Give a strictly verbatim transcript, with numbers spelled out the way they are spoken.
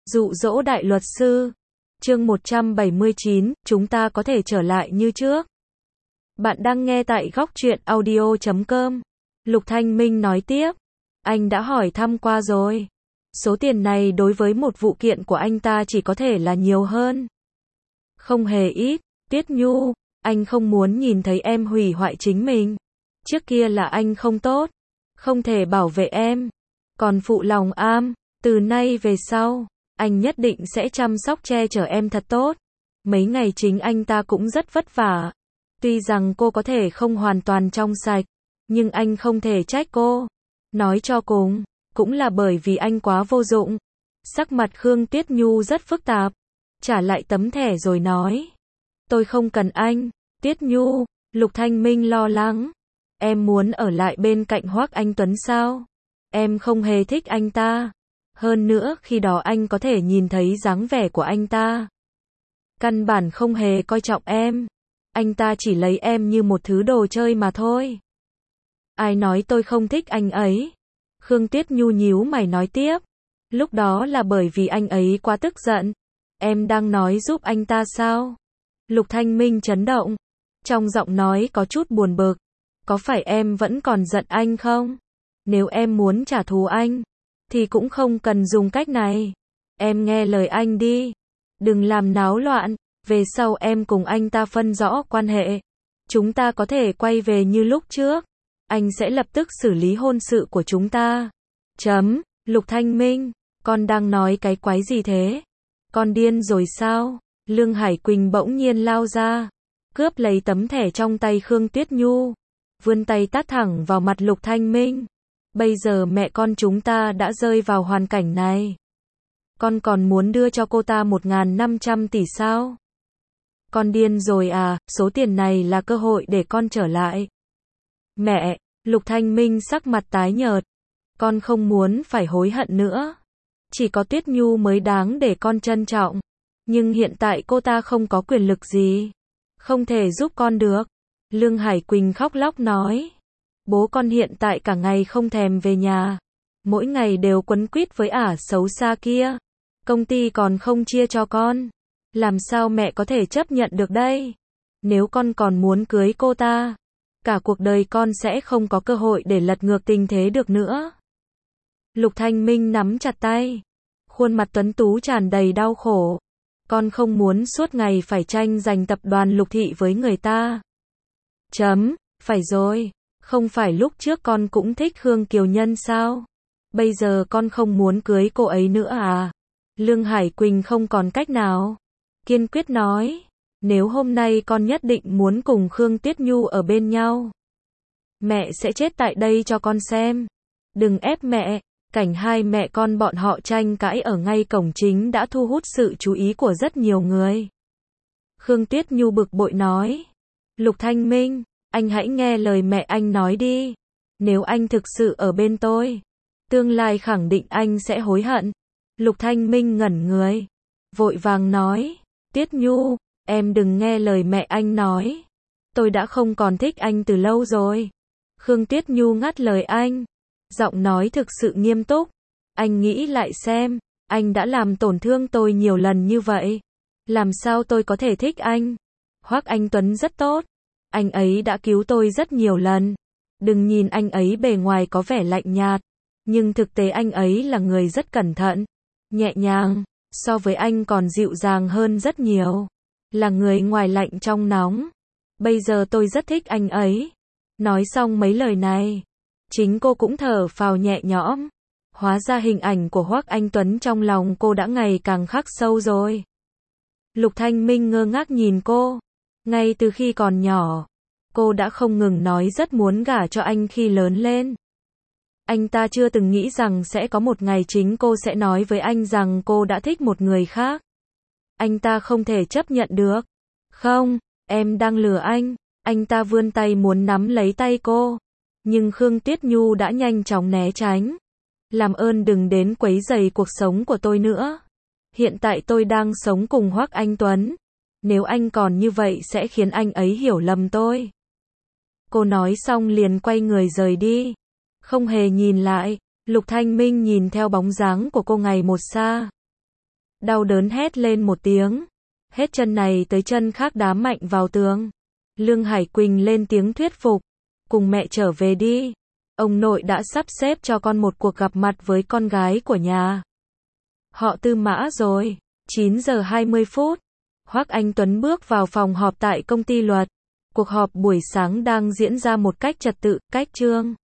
Dụ dỗ đại luật sư. Chương một trăm bảy mươi chín, chúng ta có thể trở lại như trước. Bạn đang nghe tại góc truyện audio chấm com. Lục Thanh Minh nói tiếp. Anh đã hỏi thăm qua rồi. Số tiền này đối với một vụ kiện của anh ta chỉ có thể là nhiều hơn. Không hề ít. Tiết Nhu, anh không muốn nhìn thấy em hủy hoại chính mình. Trước kia là anh không tốt. Không thể bảo vệ em. Còn phụ lòng am, từ nay về sau, anh nhất định sẽ chăm sóc che chở em thật tốt. Mấy ngày chính anh ta cũng rất vất vả. Tuy rằng cô có thể không hoàn toàn trong sạch, nhưng anh không thể trách cô. Nói cho cùng, cũng là bởi vì anh quá vô dụng. Sắc mặt Khương Tiết Nhu rất phức tạp. Trả lại tấm thẻ rồi nói. Tôi không cần anh. Tiết Nhu, Lục Thanh Minh lo lắng. Em muốn ở lại bên cạnh Hoắc Anh Tuấn sao? Em không hề thích anh ta. Hơn nữa khi đó anh có thể nhìn thấy dáng vẻ của anh ta. Căn bản không hề coi trọng em. Anh ta chỉ lấy em như một thứ đồ chơi mà thôi. Ai nói tôi không thích anh ấy? Khương Tiết Nhu nhíu mày nói tiếp. Lúc đó là bởi vì anh ấy quá tức giận. Em đang nói giúp anh ta sao? Lục Thanh Minh chấn động. Trong giọng nói có chút buồn bực. Có phải em vẫn còn giận anh không? Nếu em muốn trả thù anh, thì cũng không cần dùng cách này. Em nghe lời anh đi. Đừng làm náo loạn. Về sau em cùng anh ta phân rõ quan hệ. Chúng ta có thể quay về như lúc trước. Anh sẽ lập tức xử lý hôn sự của chúng ta. Chấm. Lục Thanh Minh, con đang nói cái quái gì thế? Con điên rồi sao? Lương Hải Quỳnh bỗng nhiên lao ra, cướp lấy tấm thẻ trong tay Khương Tuyết Nhu, vươn tay tát thẳng vào mặt Lục Thanh Minh. Bây giờ mẹ con chúng ta đã rơi vào hoàn cảnh này. Con còn muốn đưa cho cô ta một nghìn năm trăm tỷ sao? Con điên rồi à, số tiền này là cơ hội để con trở lại. Mẹ, Lục Thanh Minh sắc mặt tái nhợt. Con không muốn phải hối hận nữa. Chỉ có Tuyết Nhu mới đáng để con trân trọng. Nhưng hiện tại cô ta không có quyền lực gì. Không thể giúp con được. Lương Hải Quỳnh khóc lóc nói. Bố con hiện tại cả ngày không thèm về nhà. Mỗi ngày đều quấn quýt với ả xấu xa kia. Công ty còn không chia cho con. Làm sao mẹ có thể chấp nhận được đây? Nếu con còn muốn cưới cô ta, cả cuộc đời con sẽ không có cơ hội để lật ngược tình thế được nữa. Lục Thanh Minh nắm chặt tay. Khuôn mặt tuấn tú tràn đầy đau khổ. Con không muốn suốt ngày phải tranh giành tập đoàn Lục Thị với người ta. Chấm, phải rồi. Không phải lúc trước con cũng thích Khương Kiều Nhân sao? Bây giờ con không muốn cưới cô ấy nữa à? Lương Hải Quỳnh không còn cách nào. Kiên quyết nói. Nếu hôm nay con nhất định muốn cùng Khương Tiết Nhu ở bên nhau, mẹ sẽ chết tại đây cho con xem. Đừng ép mẹ. Cảnh hai mẹ con bọn họ tranh cãi ở ngay cổng chính đã thu hút sự chú ý của rất nhiều người. Khương Tiết Nhu bực bội nói. Lục Thanh Minh, anh hãy nghe lời mẹ anh nói đi. Nếu anh thực sự ở bên tôi, tương lai khẳng định anh sẽ hối hận. Lục Thanh Minh ngẩn người, vội vàng nói. Tiết Nhu, em đừng nghe lời mẹ anh nói. Tôi đã không còn thích anh từ lâu rồi. Khương Tiết Nhu ngắt lời anh. Giọng nói thực sự nghiêm túc. Anh nghĩ lại xem, anh đã làm tổn thương tôi nhiều lần như vậy. Làm sao tôi có thể thích anh? Hoắc Anh Tuấn rất tốt. Anh ấy đã cứu tôi rất nhiều lần. Đừng nhìn anh ấy bề ngoài có vẻ lạnh nhạt, nhưng thực tế anh ấy là người rất cẩn thận, nhẹ nhàng, so với anh còn dịu dàng hơn rất nhiều. Là người ngoài lạnh trong nóng. Bây giờ tôi rất thích anh ấy. Nói xong mấy lời này, chính cô cũng thở phào nhẹ nhõm. Hóa ra hình ảnh của Hoắc Anh Tuấn trong lòng cô đã ngày càng khắc sâu rồi. Lục Thanh Minh ngơ ngác nhìn cô. Ngay từ khi còn nhỏ, cô đã không ngừng nói rất muốn gả cho anh khi lớn lên. Anh ta chưa từng nghĩ rằng sẽ có một ngày chính cô sẽ nói với anh rằng cô đã thích một người khác. Anh ta không thể chấp nhận được. Không, em đang lừa anh. Anh ta vươn tay muốn nắm lấy tay cô. Nhưng Khương Tiết Nhu đã nhanh chóng né tránh. Làm ơn đừng đến quấy rầy cuộc sống của tôi nữa. Hiện tại tôi đang sống cùng Hoắc Anh Tuấn. Nếu anh còn như vậy sẽ khiến anh ấy hiểu lầm tôi. Cô nói xong liền quay người rời đi. Không hề nhìn lại. Lục Thanh Minh nhìn theo bóng dáng của cô ngày một xa. Đau đớn hét lên một tiếng. Hết chân này tới chân khác đá mạnh vào tường. Lương Hải Quỳnh lên tiếng thuyết phục. Cùng mẹ trở về đi. Ông nội đã sắp xếp cho con một cuộc gặp mặt với con gái của nhà họ Tư Mã rồi. chín giờ hai mươi phút. Hoắc Anh Tuấn bước vào phòng họp tại công ty luật. Cuộc họp buổi sáng đang diễn ra một cách trật tự, cách chương.